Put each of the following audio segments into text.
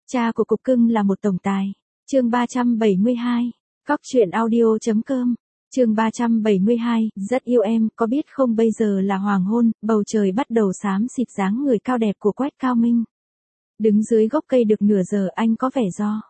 Cha của cục cưng là một tổng tài. Chương 372. Cóc truyện audio.com. Chương 372, rất yêu em, có biết không bây giờ là hoàng hôn, bầu trời bắt đầu xám xịt dáng người cao đẹp của Quách Cao Minh. Đứng dưới gốc cây được nửa giờ anh có vẻ do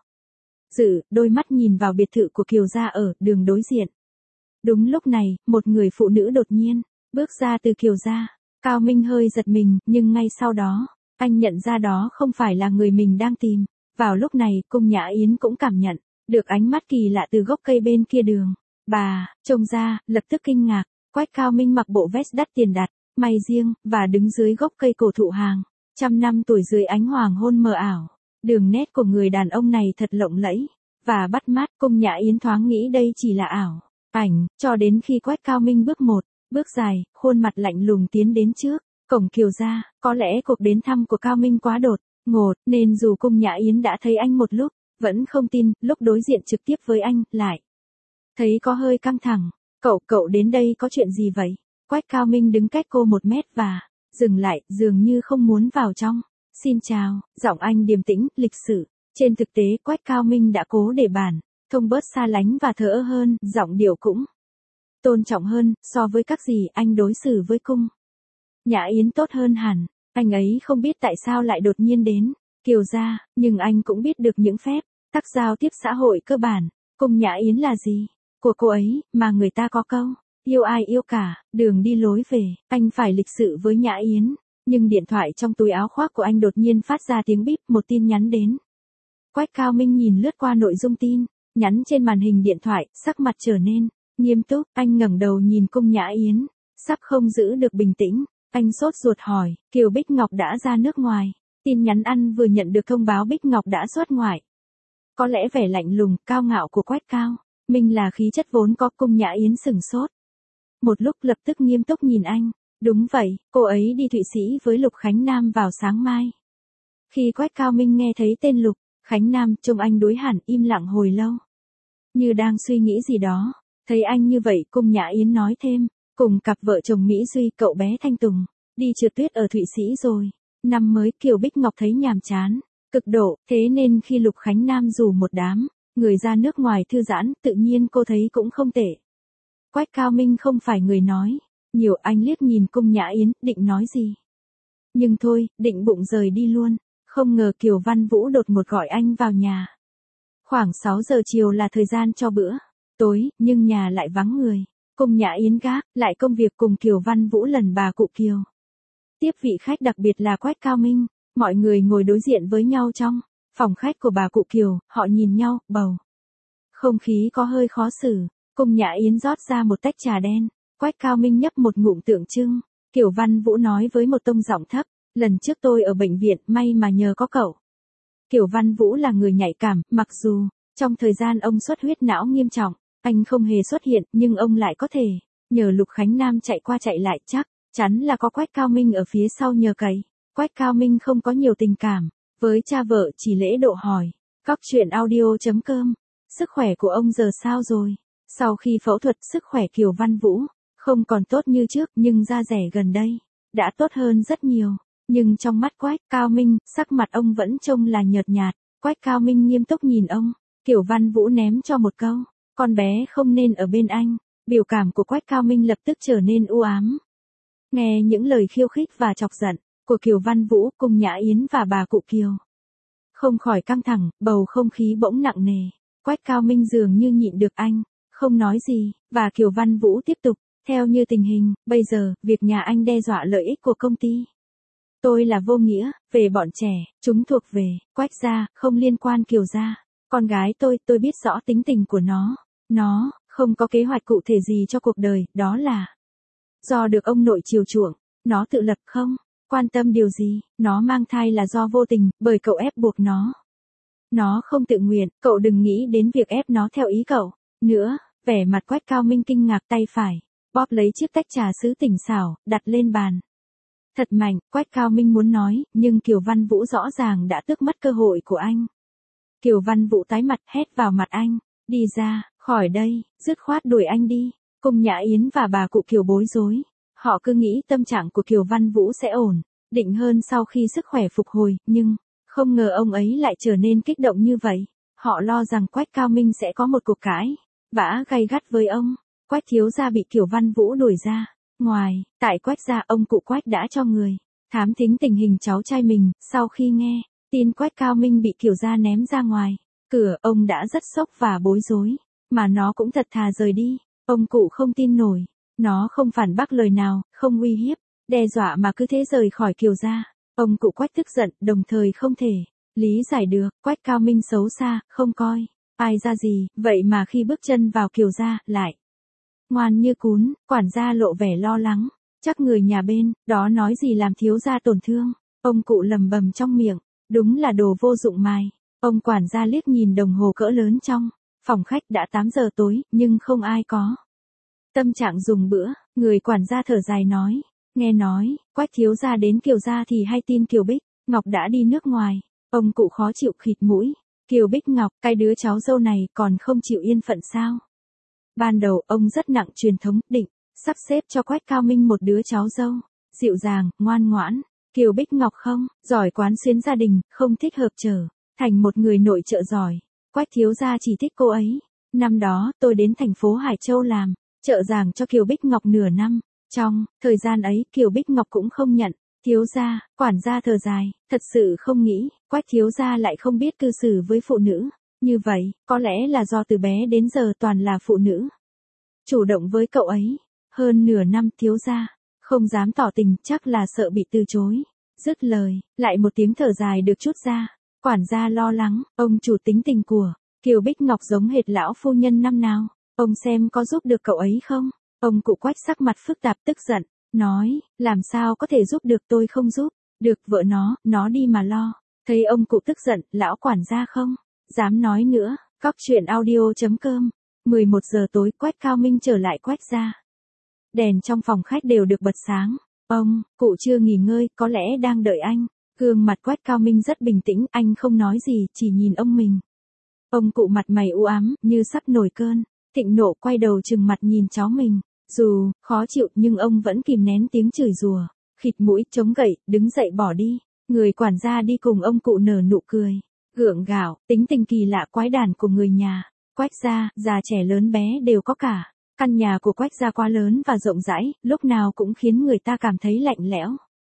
dự, đôi mắt nhìn vào biệt thự của Kiều gia ở đường đối diện. Đúng lúc này, một người phụ nữ đột nhiên bước ra từ Kiều gia. Cao Minh hơi giật mình, nhưng ngay sau đó, anh nhận ra đó không phải là người mình đang tìm. Vào lúc này, Cung Nhã Yến cũng cảm nhận được ánh mắt kỳ lạ từ gốc cây bên kia đường. Bà trông ra, lập tức kinh ngạc. Quách Cao Minh mặc bộ vest đắt tiền đặt, may riêng, và đứng dưới gốc cây cổ thụ hàng trăm năm tuổi dưới ánh hoàng hôn mờ ảo. Đường nét của người đàn ông này thật lộng lẫy và bắt mắt. Cung Nhã Yến thoáng nghĩ đây chỉ là ảo ảnh, cho đến khi Quách Cao Minh bước dài, khuôn mặt lạnh lùng tiến đến trước cổng Kiều gia. Có lẽ cuộc đến thăm của Cao Minh quá đột ngột, nên dù Cung Nhã Yến đã thấy anh một lúc, vẫn không tin. Lúc đối diện trực tiếp với anh, lại thấy có hơi căng thẳng. Cậu đến đây có chuyện gì vậy? Quách Cao Minh đứng cách cô 1 mét và dừng lại, dường như không muốn vào trong. Xin chào, giọng anh điềm tĩnh, lịch sự. Trên thực tế, Quách Cao Minh đã cố để bản thông bớt xa lánh và thờ ơ hơn, giọng điệu cũng tôn trọng hơn. So với các gì anh đối xử với Cung Nhã Yến tốt hơn hẳn. Anh ấy không biết tại sao lại đột nhiên đến Kiều gia, nhưng anh cũng biết được những phép tắc giao tiếp xã hội cơ bản. Cung Nhã Yến là gì của cô ấy mà người ta có câu yêu ai yêu cả, đường đi lối về. Anh phải lịch sự với Nhã Yến, nhưng điện thoại trong túi áo khoác của anh đột nhiên phát ra tiếng bíp, một tin nhắn đến. Quách Cao Minh nhìn lướt qua nội dung tin nhắn trên màn hình điện thoại, sắc mặt trở nên nghiêm túc. Anh ngẩng đầu nhìn Cung Nhã Yến, sắp không giữ được bình tĩnh. Anh sốt ruột hỏi, Kiều Bích Ngọc đã ra nước ngoài. Tin nhắn anh vừa nhận được thông báo Bích Ngọc đã xuất ngoại. Có lẽ vẻ lạnh lùng, cao ngạo của Quách Cao Minh là khí chất vốn có. Cung Nhã Yến sừng sốt một lúc, lập tức nghiêm túc nhìn anh. Đúng vậy, cô ấy đi Thụy Sĩ với Lục Khánh Nam vào sáng mai. Khi Quách Cao Minh nghe thấy tên Lục Khánh Nam, trông anh đối hẳn, im lặng hồi lâu, như đang suy nghĩ gì đó. Thấy anh như vậy, Cung Nhã Yến nói thêm, cùng cặp vợ chồng Mỹ Duy, cậu bé Thanh Tùng đi trượt tuyết ở Thụy Sĩ rồi. Năm mới, Kiều Bích Ngọc thấy nhàm chán cực độ, thế nên khi Lục Khánh Nam rủ một đám người ra nước ngoài thư giãn, tự nhiên cô thấy cũng không tệ. Quách Cao Minh không phải người nói nhiều. Anh liếc nhìn Cung Nhã Yến, định nói gì, nhưng thôi, định bụng rời đi luôn. Không ngờ Kiều Văn Vũ đột ngột gọi anh vào nhà. Khoảng 6 giờ chiều là thời gian cho bữa tối, nhưng nhà lại vắng người. Cung Nhã Yến gác lại công việc cùng Kiều Văn Vũ lần bà cụ Kiều tiếp vị khách, đặc biệt là Quách Cao Minh. Mọi người ngồi đối diện với nhau trong phòng khách của bà cụ Kiều, họ nhìn nhau, bầu không khí có hơi khó xử. Cung Nhã Yến rót ra một tách trà đen. Quách Cao Minh nhấp một ngụm tượng trưng. Kiều Văn Vũ nói với một tông giọng thấp, lần trước tôi ở bệnh viện, may mà nhờ có cậu. Kiều Văn Vũ là người nhạy cảm, mặc dù trong thời gian ông xuất huyết não nghiêm trọng, anh không hề xuất hiện, nhưng ông lại có thể nhờ Lục Khánh Nam chạy qua chạy lại, chắc chắn là có Quách Cao Minh ở phía sau nhờ cậy. Quách Cao Minh không có nhiều tình cảm với cha vợ, chỉ lễ độ hỏi. Cóc truyện audio.com. Sức khỏe của ông giờ sao rồi? Sau khi phẫu thuật, sức khỏe Kiều Văn Vũ không còn tốt như trước, nhưng da dẻ gần đây đã tốt hơn rất nhiều. Nhưng trong mắt Quách Cao Minh, sắc mặt ông vẫn trông là nhợt nhạt. Quách Cao Minh nghiêm túc nhìn ông. Kiều Văn Vũ ném cho một câu, con bé không nên ở bên anh. Biểu cảm của Quách Cao Minh lập tức trở nên u ám. Nghe những lời khiêu khích và chọc giận của Kiều Văn Vũ, Cung Nhã Yến và bà cụ Kiều không khỏi căng thẳng, bầu không khí bỗng nặng nề. Quách Cao Minh dường như nhịn được, anh không nói gì, và Kiều Văn Vũ tiếp tục, theo như tình hình bây giờ, việc nhà anh đe dọa lợi ích của công ty tôi là vô nghĩa. Về bọn trẻ, chúng thuộc về Quách gia, không liên quan Kiều gia. Con gái tôi biết rõ tính tình của nó không có kế hoạch cụ thể gì cho cuộc đời, đó là do được ông nội chiều chuộng. Nó tự lập, không quan tâm điều gì. Nó mang thai là do vô tình, bởi cậu ép buộc nó không tự nguyện. Cậu đừng nghĩ đến việc ép nó theo ý cậu nữa. Vẻ mặt Quách Cao Minh kinh ngạc, tay phải bóp lấy chiếc tách trà sứ tỉnh xảo, đặt lên bàn thật mạnh. Quách Cao Minh muốn nói, nhưng Kiều Văn Vũ rõ ràng đã tước mất cơ hội của anh. Kiều Văn Vũ tái mặt, hét vào mặt anh, đi ra khỏi đây, dứt khoát đuổi anh đi. Cung Nhã Yến và bà cụ Kiều bối rối. Họ cứ nghĩ tâm trạng của Kiều Văn Vũ sẽ ổn định hơn sau khi sức khỏe phục hồi, nhưng Không ngờ ông ấy lại trở nên kích động như vậy. Họ lo rằng Quách Cao Minh sẽ có một cuộc cãi vã gay gắt với ông. Quách thiếu gia bị Kiều Văn Vũ đuổi ra ngoài, tại Quách gia ông cụ Quách đã cho người thám thính tình hình cháu trai mình. Sau khi nghe tin Quách Cao Minh bị Kiều gia ném ra ngoài cửa, ông đã rất sốc và bối rối, mà nó cũng thật thà rời đi. Ông cụ không tin nổi, nó không phản bác lời nào, không uy hiếp, đe dọa mà cứ thế rời khỏi Kiều gia. Ông cụ Quách tức giận, đồng thời không thể lý giải được, Quách Cao Minh xấu xa, không coi ai ra gì, vậy mà khi bước chân vào Kiều gia, lại ngoan như cún. Quản gia lộ vẻ lo lắng, chắc người nhà bên đó nói gì làm thiếu gia tổn thương. Ông cụ lầm bầm trong miệng, đúng là đồ vô dụng mài. Ông quản gia liếc nhìn đồng hồ cỡ lớn trong phòng khách, đã 8 giờ tối, nhưng không ai có tâm trạng dùng bữa. Người quản gia thở dài nói, nghe nói Quách thiếu gia đến Kiều gia thì hay tin Kiều Bích Ngọc đã đi nước ngoài. Ông cụ khó chịu khịt mũi, Kiều Bích Ngọc, cái đứa cháu dâu này còn không chịu yên phận sao? Ban đầu ông rất nặng truyền thống, định sắp xếp cho Quách Cao Minh một đứa cháu dâu dịu dàng, ngoan ngoãn. Kiều Bích Ngọc không giỏi quán xuyến gia đình, không thích hợp trở thành một người nội trợ giỏi. Quách thiếu gia chỉ thích cô ấy. Năm đó tôi đến thành phố Hải Châu làm trợ giảng cho Kiều Bích Ngọc nửa năm. Trong thời gian ấy Kiều Bích Ngọc cũng không nhận. Thiếu gia, quản gia thở dài, thật sự không nghĩ Quách thiếu gia lại không biết cư xử với phụ nữ như vậy. Có lẽ là do từ bé đến giờ toàn là phụ nữ chủ động với cậu ấy. Hơn nửa năm thiếu gia không dám tỏ tình, chắc là sợ bị từ chối. Dứt lời, lại một tiếng thở dài được trút ra. Quản gia lo lắng, ông chủ tính tình của Kiều Bích Ngọc giống hệt lão phu nhân năm nào. Ông xem có giúp được cậu ấy không? Ông cụ Quách sắc mặt phức tạp tức giận, nói, làm sao có thể giúp được, tôi không giúp được vợ nó đi mà lo. Thấy ông cụ tức giận, lão quản gia không dám nói nữa. Cóc truyện audio.com 11 giờ tối Quách Cao Minh trở lại Quách gia. Đèn trong phòng khách đều được bật sáng. Ông cụ chưa nghỉ ngơi, có lẽ đang đợi anh. Gương mặt Quách Cao Minh rất bình tĩnh, anh không nói gì, chỉ nhìn ông mình. Ông cụ mặt mày u ám, như sắp nổi cơn thịnh nộ, quay đầu trừng mặt nhìn cháu mình. Dù khó chịu nhưng ông vẫn kìm nén tiếng chửi rủa, khịt mũi, chống gậy, đứng dậy bỏ đi. Người quản gia đi cùng ông cụ nở nụ cười gượng gạo, tính tình kỳ lạ quái đản của người nhà Quách gia, già trẻ lớn bé đều có cả. Căn nhà của Quách gia quá lớn và rộng rãi, lúc nào cũng khiến người ta cảm thấy lạnh lẽo.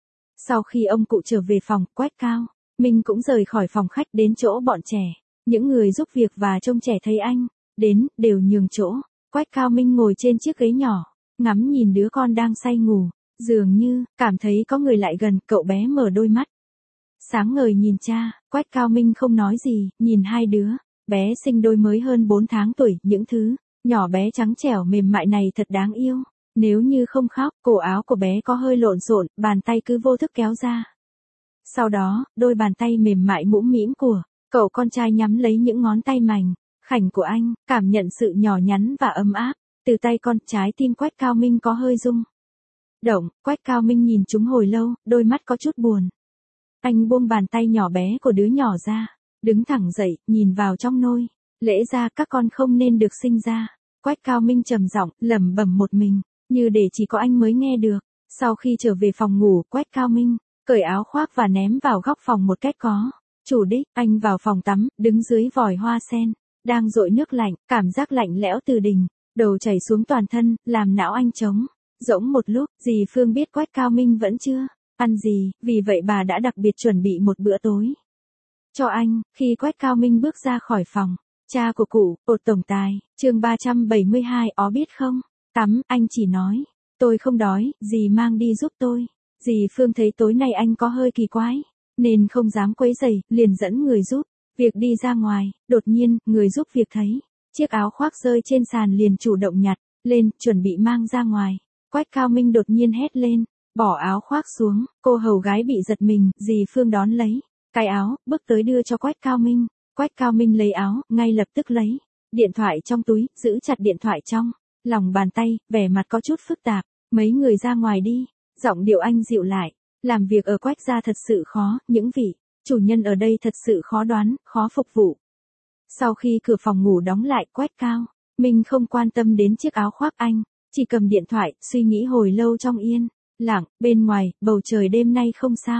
Sau khi ông cụ trở về phòng, Quách Cao Minh cũng rời khỏi phòng khách đến chỗ bọn trẻ. Những người giúp việc và trông trẻ thấy anh đến, đều nhường chỗ. Quách Cao Minh ngồi trên chiếc ghế nhỏ, ngắm nhìn đứa con đang say ngủ. Dường như cảm thấy có người lại gần, cậu bé mở đôi mắt sáng ngời nhìn cha. Quách Cao Minh không nói gì, nhìn hai đứa bé sinh đôi mới hơn 4 tháng tuổi, những thứ nhỏ bé trắng trẻo mềm mại này thật đáng yêu. Nếu như không khóc, cổ áo của bé có hơi lộn xộn, bàn tay cứ vô thức kéo ra. Sau đó, đôi bàn tay mềm mại mũm mĩm của cậu con trai nhắm lấy những ngón tay mảnh khảnh của anh, cảm nhận sự nhỏ nhắn và ấm áp từ tay con. Trái tim Quách Cao Minh có hơi rung động. Quách Cao Minh nhìn chúng hồi lâu, đôi mắt có chút buồn. Anh buông bàn tay nhỏ bé của đứa nhỏ ra, đứng thẳng dậy, nhìn vào trong nôi. Lẽ ra các con không nên được sinh ra. Quách Cao Minh trầm giọng, lẩm bẩm một mình, như để chỉ có anh mới nghe được. Sau khi trở về phòng ngủ, Quách Cao Minh cởi áo khoác và ném vào góc phòng một cách có chủ đích. Anh vào phòng tắm, đứng dưới vòi hoa sen đang dội nước lạnh, cảm giác lạnh lẽo từ đỉnh đầu chảy xuống toàn thân, làm não anh trống rỗng một lúc. Dì Phương biết Quách Cao Minh vẫn chưa ăn gì, vì vậy bà đã đặc biệt chuẩn bị một bữa tối cho anh. Khi Quách Cao Minh bước ra khỏi phòng, cha của cụ, Ột tổng tài, chương 372, ó biết không? Tắm, anh chỉ nói, tôi không đói, dì mang đi giúp tôi. Dì Phương thấy tối nay anh có hơi kỳ quái, nên không dám quấy rầy, liền dẫn người giúp việc đi ra ngoài. Đột nhiên, người giúp việc thấy chiếc áo khoác rơi trên sàn liền chủ động nhặt lên, chuẩn bị mang ra ngoài. Quách Cao Minh đột nhiên hét lên, bỏ áo khoác xuống. Cô hầu gái bị giật mình, dì Phương đón lấy cái áo, bước tới đưa cho Quách Cao Minh. Quách Cao Minh lấy áo, ngay lập tức lấy điện thoại trong túi, giữ chặt điện thoại trong lòng bàn tay, vẻ mặt có chút phức tạp. Mấy người ra ngoài đi. Giọng điệu anh dịu lại. Làm việc ở Quách gia thật sự khó, những vị chủ nhân ở đây thật sự khó đoán, khó phục vụ. Sau khi cửa phòng ngủ đóng lại, Quách Cao Minh không quan tâm đến chiếc áo khoác anh, chỉ cầm điện thoại, suy nghĩ hồi lâu trong yên lặng. Bên ngoài, bầu trời đêm nay không sao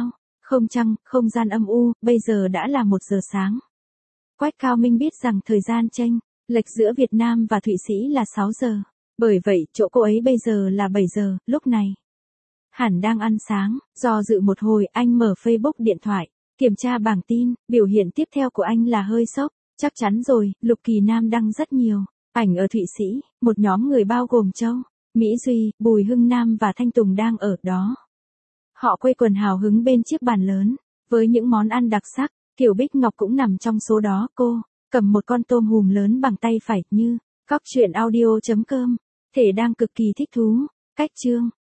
Không trăng, không gian âm u, bây giờ đã là 1 giờ sáng. Quách Cao Minh biết rằng thời gian chênh lệch giữa Việt Nam và Thụy Sĩ là 6 giờ. Bởi vậy, chỗ cô ấy bây giờ là 7 giờ, lúc này. Hẳn đang ăn sáng, do dự một hồi anh mở Facebook điện thoại, kiểm tra bảng tin, biểu hiện tiếp theo của anh là hơi sốc. Chắc chắn rồi, Lục Kỳ Nam đăng rất nhiều ảnh ở Thụy Sĩ, một nhóm người bao gồm Châu, Mỹ Duy, Bùi Hưng Nam và Thanh Tùng đang ở đó. Họ quây quần hào hứng bên chiếc bàn lớn, với những món ăn đặc sắc, Kiều Bích Ngọc cũng nằm trong số đó. Cô cầm một con tôm hùm lớn bằng tay phải, như Cóc truyện audio.com, thể đang cực kỳ thích thú. Cách chương